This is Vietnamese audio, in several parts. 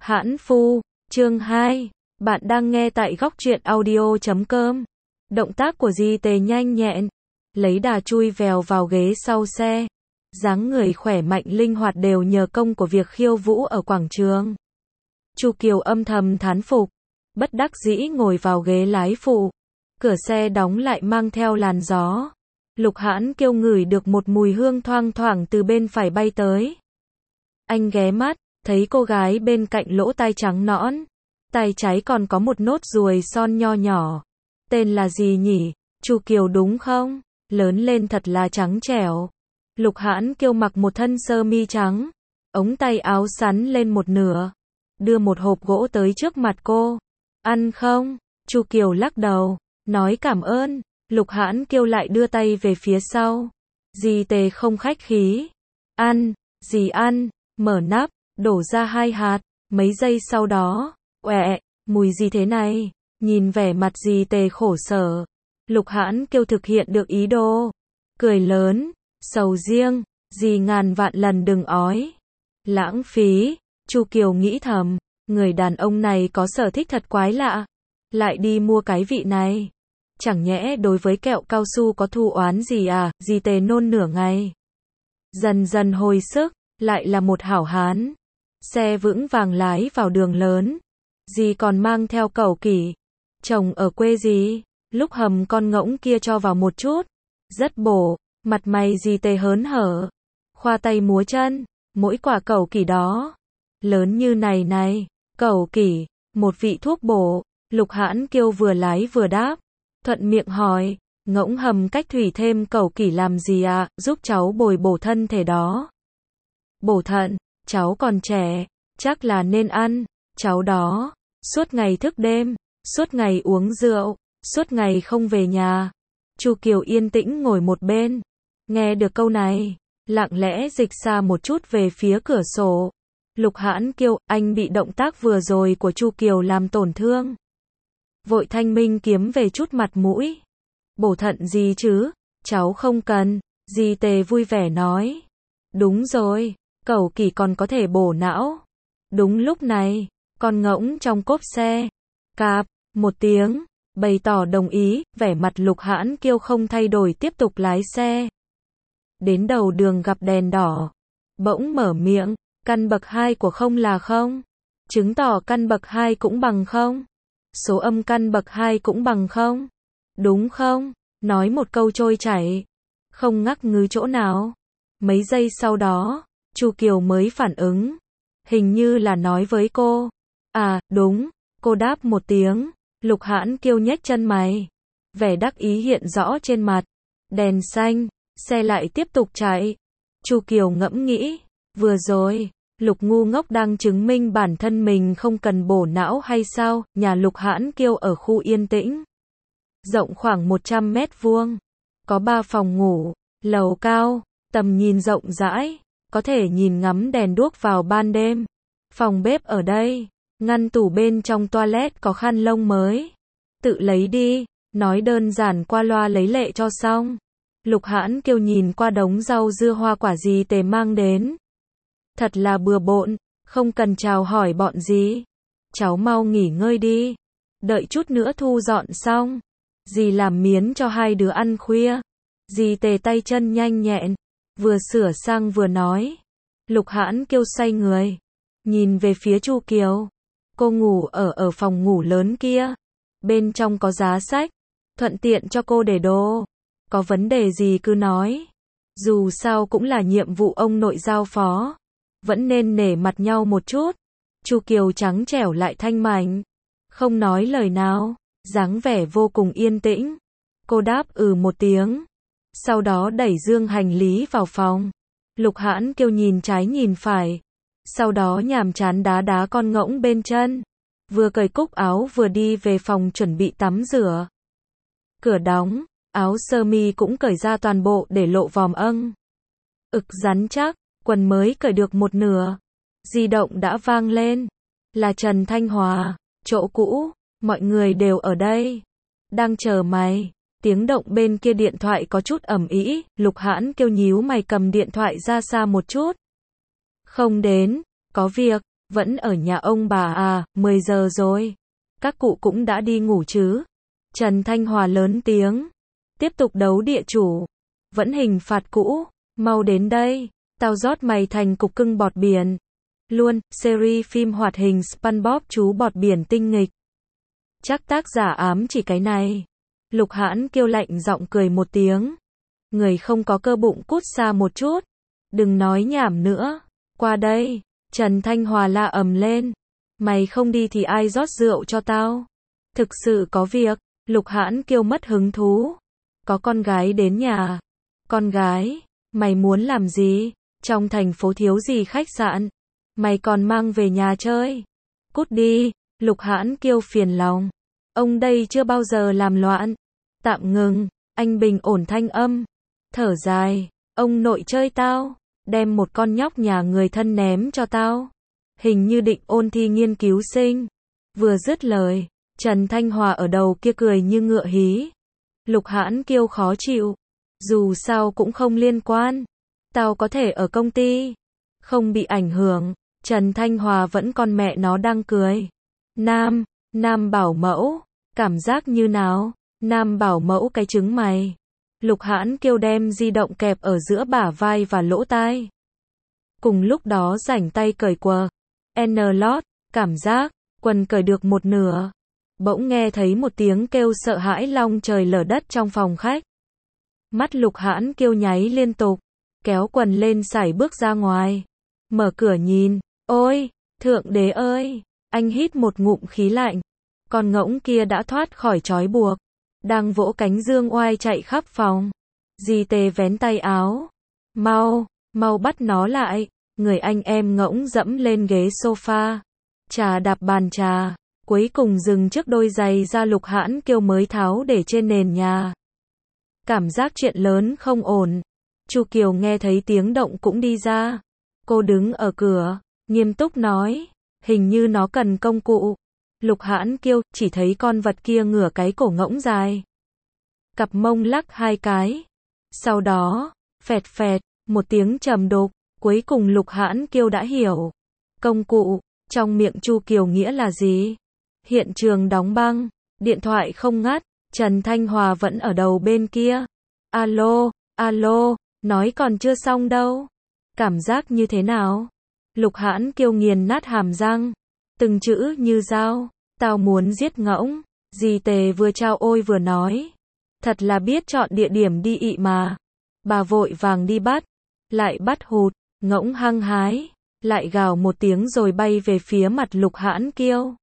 Hãn phu, chương 2. Bạn đang nghe tại góc truyện audio.com. Động tác của Di Tề nhanh nhẹn, lấy đà chui vèo vào ghế sau xe. Dáng người khỏe mạnh linh hoạt đều nhờ công của việc khiêu vũ ở quảng trường. Chu Kiều âm thầm thán phục, bất đắc dĩ ngồi vào ghế lái phụ. Cửa xe đóng lại mang theo làn gió. Lục Hãn Kiêu ngửi được một mùi hương thoang thoảng từ bên phải bay tới. Anh ghé mắt, thấy cô gái bên cạnh lỗ tai trắng nõn, tay trái còn có một nốt ruồi son nho nhỏ. Tên là gì nhỉ? Chu Kiều đúng không? Lớn lên thật là trắng trẻo. Lục Hãn Kiêu mặc một thân sơ mi trắng, ống tay áo sắn lên một nửa, đưa một hộp gỗ tới trước mặt cô. Ăn không? Chu Kiều lắc đầu, nói cảm ơn. Lục Hãn Kiêu lại đưa tay về phía sau. Di Tề không khách khí. Ăn, gì ăn? Mở nắp, đổ ra 2 hạt. Mấy giây sau đó, oẹ, mùi gì thế này? Nhìn vẻ mặt Di Tề khổ sở, Lục Hãn Kiêu thực hiện được ý đồ. Cười lớn, sầu riêng, gì ngàn vạn lần đừng ói. Lãng phí, Chu Kiều nghĩ thầm, người đàn ông này có sở thích thật quái lạ. Lại đi mua cái vị này. Chẳng nhẽ đối với kẹo cao su có thù oán gì à? Di Tề nôn nửa ngày. Dần dần hồi sức, lại là một hảo hán. Xe vững vàng lái vào đường lớn. Dì còn mang theo cẩu kỷ. Trồng ở quê gì? Lúc hầm con ngỗng kia cho vào một chút. Rất bổ, mặt mày Di Tề hớn hở. Khoa tay múa chân, mỗi quả cẩu kỷ đó. Lớn như này này, cẩu kỷ, một vị thuốc bổ. Lục Hãn Kiêu vừa lái vừa đáp. Thuận miệng hỏi, ngỗng hầm cách thủy thêm cẩu kỷ làm gì ạ? Giúp cháu bồi bổ thân thể đó. Bổ thận, cháu còn trẻ, chắc là nên ăn. Cháu đó, suốt ngày thức đêm, suốt ngày uống rượu, suốt ngày không về nhà. Chu Kiều yên tĩnh ngồi một bên, nghe được câu này, lặng lẽ dịch xa một chút về phía cửa sổ. Lục Hãn Kiêu, anh bị động tác vừa rồi của Chu Kiều làm tổn thương. Vội thanh minh kiếm về chút mặt mũi. Bổ thận gì chứ? Cháu không cần. Di Tề vui vẻ nói. Đúng rồi, cẩu kỷ còn có thể bổ não. Đúng lúc này, con ngỗng trong cốp xe, cạp, một tiếng, bày tỏ đồng ý, vẻ mặt Lục Hãn Kiêu không thay đổi tiếp tục lái xe. Đến đầu đường gặp đèn đỏ, bỗng mở miệng, căn bậc 2 của không là không, chứng tỏ căn bậc 2 cũng bằng không. Số âm căn bậc 2 cũng bằng không? Đúng không? Nói một câu trôi chảy, không ngắc ngứ chỗ nào. Mấy giây sau đó, Chu Kiều mới phản ứng. Hình như là nói với cô. À, đúng. Cô đáp một tiếng. Lục Hãn Kiêu nhếch chân mày. Vẻ đắc ý hiện rõ trên mặt. Đèn xanh, xe lại tiếp tục chạy. Chu Kiều ngẫm nghĩ. Vừa rồi, Lục ngu ngốc đang chứng minh bản thân mình không cần bổ não hay sao? Nhà Lục Hãn Kiêu ở khu yên tĩnh, rộng khoảng 100 mét vuông, có 3 phòng ngủ, lầu cao, tầm nhìn rộng rãi, có thể nhìn ngắm đèn đuốc vào ban đêm. Phòng bếp ở đây, ngăn tủ bên trong toilet có khăn lông mới. Tự lấy đi, nói đơn giản qua loa lấy lệ cho xong. Lục Hãn Kiêu nhìn qua đống rau dưa hoa quả Di Tề mang đến. Thật là bừa bộn, không cần chào hỏi bọn gì. Cháu mau nghỉ ngơi đi. Đợi chút nữa thu dọn xong. Dì làm miến cho 2 đứa ăn khuya. Dì Tề tay chân nhanh nhẹn, vừa sửa sang vừa nói. Lục Hãn Kiêu xoay người, nhìn về phía Chu Kiều. Cô ngủ ở phòng ngủ lớn kia. Bên trong có giá sách, thuận tiện cho cô để đồ. Có vấn đề gì cứ nói. Dù sao cũng là nhiệm vụ ông nội giao phó. Vẫn nên nể mặt nhau một chút. Chu Kiều trắng trẻo lại thanh mảnh, không nói lời nào, dáng vẻ vô cùng yên tĩnh. Cô đáp một tiếng, sau đó đẩy dương hành lý vào phòng. Lục Hãn Kiêu nhìn trái nhìn phải, sau đó nhàm chán đá đá con ngỗng bên chân, vừa cởi cúc áo vừa đi về phòng chuẩn bị tắm rửa. Cửa đóng, áo sơ mi cũng cởi ra toàn bộ để lộ vòm âng ực rắn chắc. Quần mới cởi được một nửa. Di động đã vang lên. Là Trần Thanh Hòa. Chỗ cũ. Mọi người đều ở đây. Đang chờ mày. Tiếng động bên kia điện thoại có chút ầm ĩ. Lục Hãn Kiêu nhíu mày cầm điện thoại ra xa một chút. Không đến. Có việc. Vẫn ở nhà ông bà à, 10 giờ rồi. Các cụ cũng đã đi ngủ chứ? Trần Thanh Hòa lớn tiếng. Tiếp tục đấu địa chủ. Vẫn hình phạt cũ. Mau đến đây. Tao rót mày thành cục cưng bọt biển. Luôn, series phim hoạt hình SpongeBob chú bọt biển tinh nghịch. Chắc tác giả ám chỉ cái này. Lục Hãn Kiêu lạnh giọng cười một tiếng. Người không có cơ bụng cút xa một chút. Đừng nói nhảm nữa. Qua đây. Trần Thanh Hòa la ầm lên. Mày không đi thì ai rót rượu cho tao? Thực sự có việc. Lục Hãn Kiêu mất hứng thú. Có con gái đến nhà. Con gái? Mày muốn làm gì? Trong thành phố thiếu gì khách sạn? Mày còn mang về nhà chơi? Cút đi. Lục Hãn Kiêu phiền lòng. Ông đây chưa bao giờ làm loạn. Tạm ngừng. Anh bình ổn thanh âm. Thở dài. Ông nội chơi tao. Đem một con nhóc nhà người thân ném cho tao. Hình như định ôn thi nghiên cứu sinh. Vừa dứt lời, Trần Thanh Hòa ở đầu kia cười như ngựa hí. Lục Hãn Kiêu khó chịu. Dù sao cũng không liên quan. Tao có thể ở công ty. Không bị ảnh hưởng. Trần Thanh Hòa vẫn con mẹ nó đang cười. Nam bảo mẫu. Cảm giác như nào? Nam bảo mẫu cái trứng mày. Lục Hãn Kiêu đem di động kẹp ở giữa bả vai và lỗ tai. Cùng lúc đó rảnh tay cởi quần. N-lót, cảm giác, quần cởi được một nửa. Bỗng nghe thấy một tiếng kêu sợ hãi long trời lở đất trong phòng khách. Mắt Lục Hãn Kiêu nháy liên tục. Kéo quần lên sải bước ra ngoài. Mở cửa nhìn. Ôi, Thượng Đế ơi! Anh hít một ngụm khí lạnh. Con ngỗng kia đã thoát khỏi trói buộc. Đang vỗ cánh dương oai chạy khắp phòng. Dì Tề vén tay áo. Mau bắt nó lại. Người anh em ngỗng dẫm lên ghế sofa. Trà đạp bàn trà. Cuối cùng dừng trước đôi giày da Lục Hãn Kiêu mới tháo để trên nền nhà. Cảm giác chuyện lớn không ổn. Chu Kiều nghe thấy tiếng động cũng đi ra. Cô đứng ở cửa, nghiêm túc nói. Hình như nó cần công cụ. Lục Hãn Kiêu chỉ thấy con vật kia ngửa cái cổ ngỗng dài. Cặp mông lắc hai cái. Sau đó, phẹt phẹt, một tiếng trầm đục. Cuối cùng Lục Hãn Kiêu đã hiểu. Công cụ, trong miệng Chu Kiều nghĩa là gì? Hiện trường đóng băng, điện thoại không ngắt, Trần Thanh Hòa vẫn ở đầu bên kia. Alo, nói còn chưa xong đâu. Cảm giác như thế nào? Lục Hãn Kiêu nghiền nát hàm răng. Từng chữ như dao. Tao muốn giết ngỗng. Dì Tề vừa trao ôi vừa nói. Thật là biết chọn địa điểm đi ị mà. Bà vội vàng đi bắt. Lại bắt hụt. Ngỗng hăng hái. Lại gào một tiếng rồi bay về phía mặt Lục Hãn Kiêu.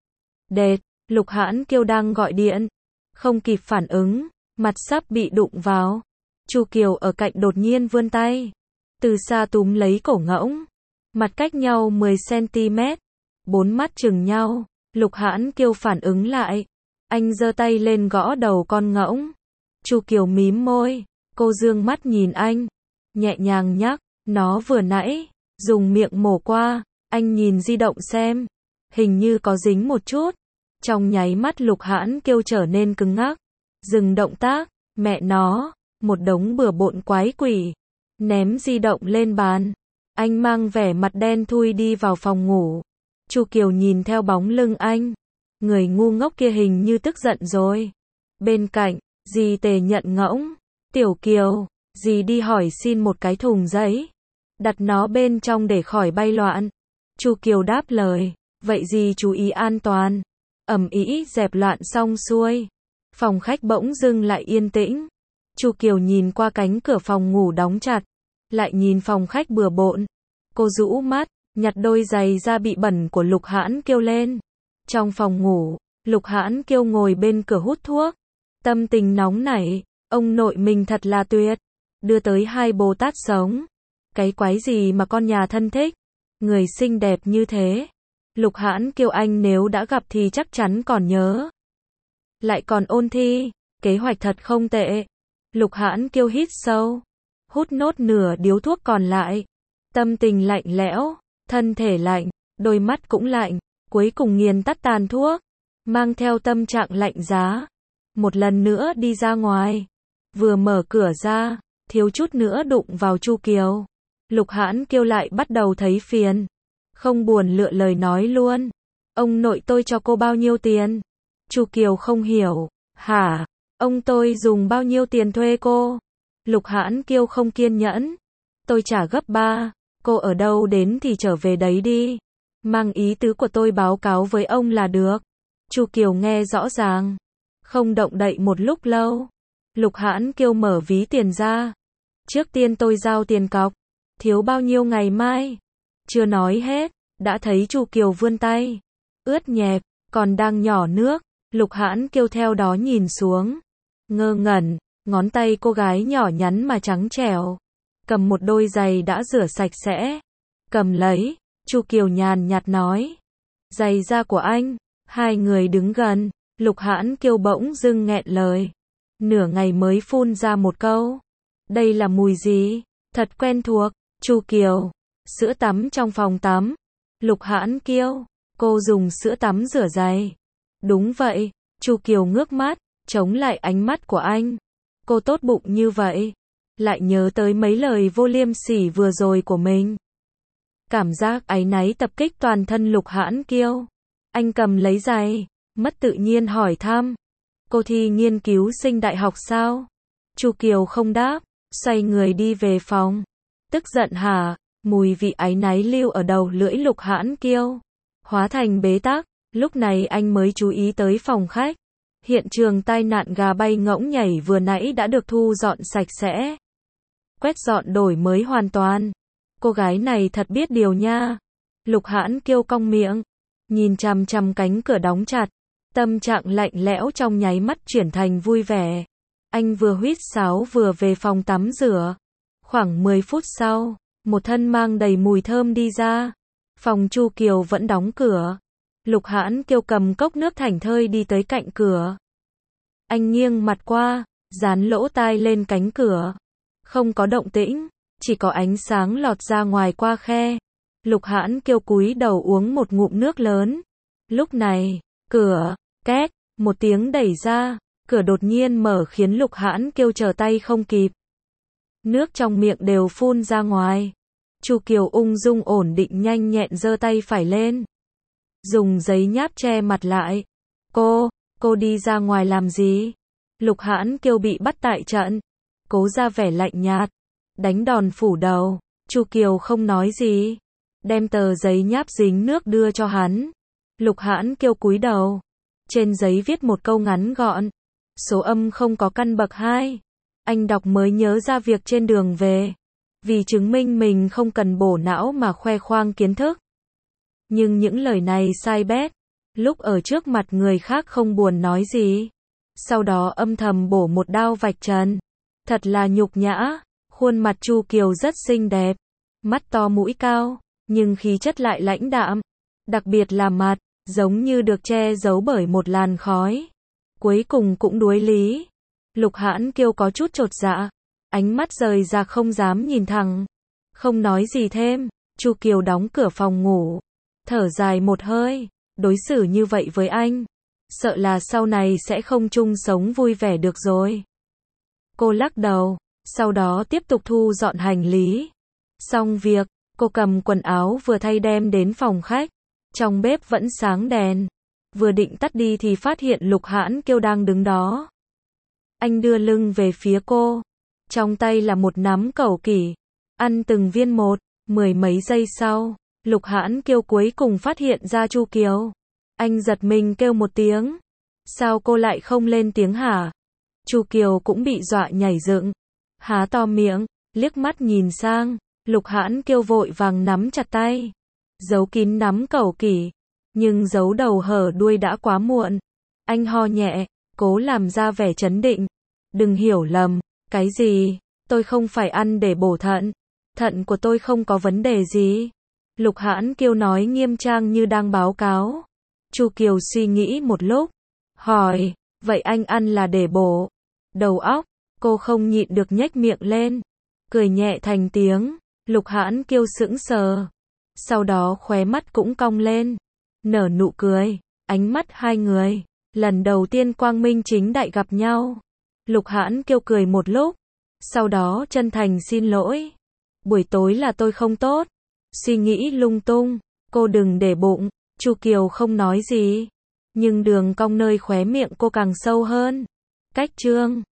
Đệt, Lục Hãn Kiêu đang gọi điện. Không kịp phản ứng. Mặt sắp bị đụng vào. Chu Kiều ở cạnh đột nhiên vươn tay. Từ xa túm lấy cổ ngỗng. Mặt cách nhau 10 cm. Bốn mắt chừng nhau. Lục Hãn Kiêu phản ứng lại. Anh giơ tay lên gõ đầu con ngỗng. Chu Kiều mím môi. Cô dương mắt nhìn anh. Nhẹ nhàng nhắc. Nó vừa nãy. Dùng miệng mổ qua. Anh nhìn di động xem. Hình như có dính một chút. Trong nháy mắt Lục Hãn Kiêu trở nên cứng ngắc. Dừng động tác. Mẹ nó. Một đống bừa bộn quái quỷ. Ném di động lên bàn. Anh mang vẻ mặt đen thui đi vào phòng ngủ. Chu Kiều nhìn theo bóng lưng anh. Người ngu ngốc kia hình như tức giận rồi. Bên cạnh, dì Tề nhận ngỗng. Tiểu Kiều, dì đi hỏi xin một cái thùng giấy. Đặt nó bên trong để khỏi bay loạn. Chu Kiều đáp lời. Vậy dì chú ý an toàn. Ầm ĩ dẹp loạn xong xuôi. Phòng khách bỗng dưng lại yên tĩnh. Chu Kiều nhìn qua cánh cửa phòng ngủ đóng chặt. Lại nhìn phòng khách bừa bộn. Cô rũ mắt, nhặt đôi giày da bị bẩn của Lục Hãn Kiêu lên. Trong phòng ngủ, Lục Hãn Kiêu ngồi bên cửa hút thuốc. Tâm tình nóng nảy, ông nội mình thật là tuyệt. Đưa tới 2 Bồ Tát sống. Cái quái gì mà con nhà thân thích. Người xinh đẹp như thế. Lục Hãn Kiêu anh nếu đã gặp thì chắc chắn còn nhớ. Lại còn ôn thi, kế hoạch thật không tệ. Lục Hãn Kiêu hít sâu. Hút nốt nửa điếu thuốc còn lại. Tâm tình lạnh lẽo, thân thể lạnh, đôi mắt cũng lạnh. Cuối cùng nghiền tắt tàn thuốc. Mang theo tâm trạng lạnh giá. Một lần nữa đi ra ngoài. Vừa mở cửa ra, thiếu chút nữa đụng vào Chu Kiều. Lục Hãn Kiêu lại bắt đầu thấy phiền. không buồn lựa lời nói luôn. Ông nội tôi cho cô bao nhiêu tiền? Chu Kiều không hiểu. Hả? Ông tôi dùng bao nhiêu tiền thuê cô? Lục Hãn Kiêu không kiên nhẫn. Tôi trả gấp 3, cô ở đâu đến thì trở về đấy đi. Mang ý tứ của tôi báo cáo với ông là được. Chu Kiều nghe rõ ràng, không động đậy một lúc lâu. Lục Hãn Kiêu mở ví tiền ra. Trước tiên tôi giao tiền cọc, thiếu bao nhiêu ngày mai? Chưa nói hết, đã thấy Chu Kiều vươn tay, ướt nhẹp, còn đang nhỏ nước. Lục Hãn Kiêu theo đó nhìn xuống, ngơ ngẩn, ngón tay cô gái nhỏ nhắn mà trắng trẻo, cầm một đôi giày đã rửa sạch sẽ, cầm lấy. Chu Kiều nhàn nhạt nói, giày da của anh. Hai người đứng gần, Lục Hãn Kiêu bỗng dưng nghẹn lời, nửa ngày mới phun ra một câu, đây là mùi gì? Thật quen thuộc. Chu Kiều, sữa tắm trong phòng tắm. Lục Hãn Kiêu, cô dùng sữa tắm rửa giày. Đúng vậy. Chu Kiều ngước mắt, chống lại ánh mắt của anh. Cô tốt bụng như vậy, lại nhớ tới mấy lời vô liêm sỉ vừa rồi của mình. Cảm giác áy náy tập kích toàn thân Lục Hãn Kiêu. Anh cầm lấy giày, mất tự nhiên hỏi thăm, cô thi nghiên cứu sinh đại học sao? Chu Kiều không đáp, xoay người đi về phòng. Tức giận hả? Mùi vị áy náy lưu ở đầu lưỡi Lục Hãn Kiêu, hóa thành bế tắc. Lúc này anh mới chú ý tới phòng khách. Hiện trường tai nạn gà bay ngỗng nhảy vừa nãy đã được thu dọn sạch sẽ, quét dọn đổi mới hoàn toàn. Cô gái này thật biết điều nha. Lục Hãn Kiêu cong miệng, nhìn chằm chằm cánh cửa đóng chặt. Tâm trạng lạnh lẽo trong nháy mắt chuyển thành vui vẻ. Anh vừa huýt sáo vừa về phòng tắm rửa. Khoảng 10 phút sau, một thân mang đầy mùi thơm đi ra. Phòng Chu Kiều vẫn đóng cửa. Lục Hãn Kiêu cầm cốc nước thảnh thơi đi tới cạnh cửa. Anh nghiêng mặt qua, dán lỗ tai lên cánh cửa. Không có động tĩnh, chỉ có ánh sáng lọt ra ngoài qua khe. Lục Hãn Kiêu cúi đầu uống một ngụm nước lớn. Lúc này, cửa, két, một tiếng đẩy ra, cửa đột nhiên mở khiến Lục Hãn Kiêu trở tay không kịp. Nước trong miệng đều phun ra ngoài. Chu Kiều ung dung ổn định nhanh nhẹn giơ tay phải lên, dùng giấy nháp che mặt lại. Cô đi ra ngoài làm gì? Lục Hãn Kiêu bị bắt tại trận, cố ra vẻ lạnh nhạt, đánh đòn phủ đầu. Chu Kiều không nói gì, đem tờ giấy nháp dính nước đưa cho hắn. Lục Hãn Kiêu cúi đầu, trên giấy viết một câu ngắn gọn, số âm không có căn bậc 2. Anh đọc mới nhớ ra việc trên đường về, vì chứng minh mình không cần bổ não mà khoe khoang kiến thức. Nhưng những lời này sai bét, lúc ở trước mặt người khác không buồn nói gì, sau đó âm thầm bổ một đao vạch trần. Thật là nhục nhã. Khuôn mặt Chu Kiều rất xinh đẹp, mắt to mũi cao, nhưng khí chất lại lãnh đạm, đặc biệt là mặt, giống như được che giấu bởi một làn khói. Cuối cùng cũng đuối lý. Lục Hãn Kiêu có chút chột dạ, ánh mắt rời ra không dám nhìn thẳng, không nói gì thêm. Chu Kiều đóng cửa phòng ngủ, thở dài một hơi, đối xử như vậy với anh, sợ là sau này sẽ không chung sống vui vẻ được rồi. Cô lắc đầu, sau đó tiếp tục thu dọn hành lý. Xong việc, cô cầm quần áo vừa thay đem đến phòng khách. Trong bếp vẫn sáng đèn. Vừa định tắt đi thì phát hiện Lục Hãn Kiêu đang đứng đó. Anh đưa lưng về phía cô, trong tay là một nắm cẩu kỷ, ăn từng viên một. 10 mấy giây sau, Lục Hãn Kiêu cuối cùng phát hiện ra Chu Kiều. Anh giật mình kêu một tiếng. Sao cô lại không lên tiếng hả? Chu Kiều cũng bị dọa nhảy dựng, há to miệng, liếc mắt nhìn sang. Lục Hãn Kiêu vội vàng nắm chặt tay, giấu kín nắm cẩu kỷ, nhưng giấu đầu hở đuôi đã quá muộn. Anh ho nhẹ, cố làm ra vẻ trấn định. Đừng hiểu lầm. Cái gì? Tôi không phải ăn để bổ thận. Thận của tôi không có vấn đề gì. Lục Hãn Kiêu nói nghiêm trang như đang báo cáo. Chu Kiều suy nghĩ một lúc, hỏi, vậy anh ăn là để bổ đầu óc? Cô không nhịn được nhếch miệng lên, cười nhẹ thành tiếng. Lục Hãn Kiêu sững sờ, sau đó khóe mắt cũng cong lên, nở nụ cười. Ánh mắt hai người lần đầu tiên quang minh chính đại gặp nhau. Lục Hãn Kiêu cười một lúc, sau đó chân thành xin lỗi. Buổi tối là tôi không tốt, suy nghĩ lung tung, Cô đừng để bụng. Chu Kiều không nói gì. Nhưng đường cong nơi khóe miệng cô càng sâu hơn. Cách chương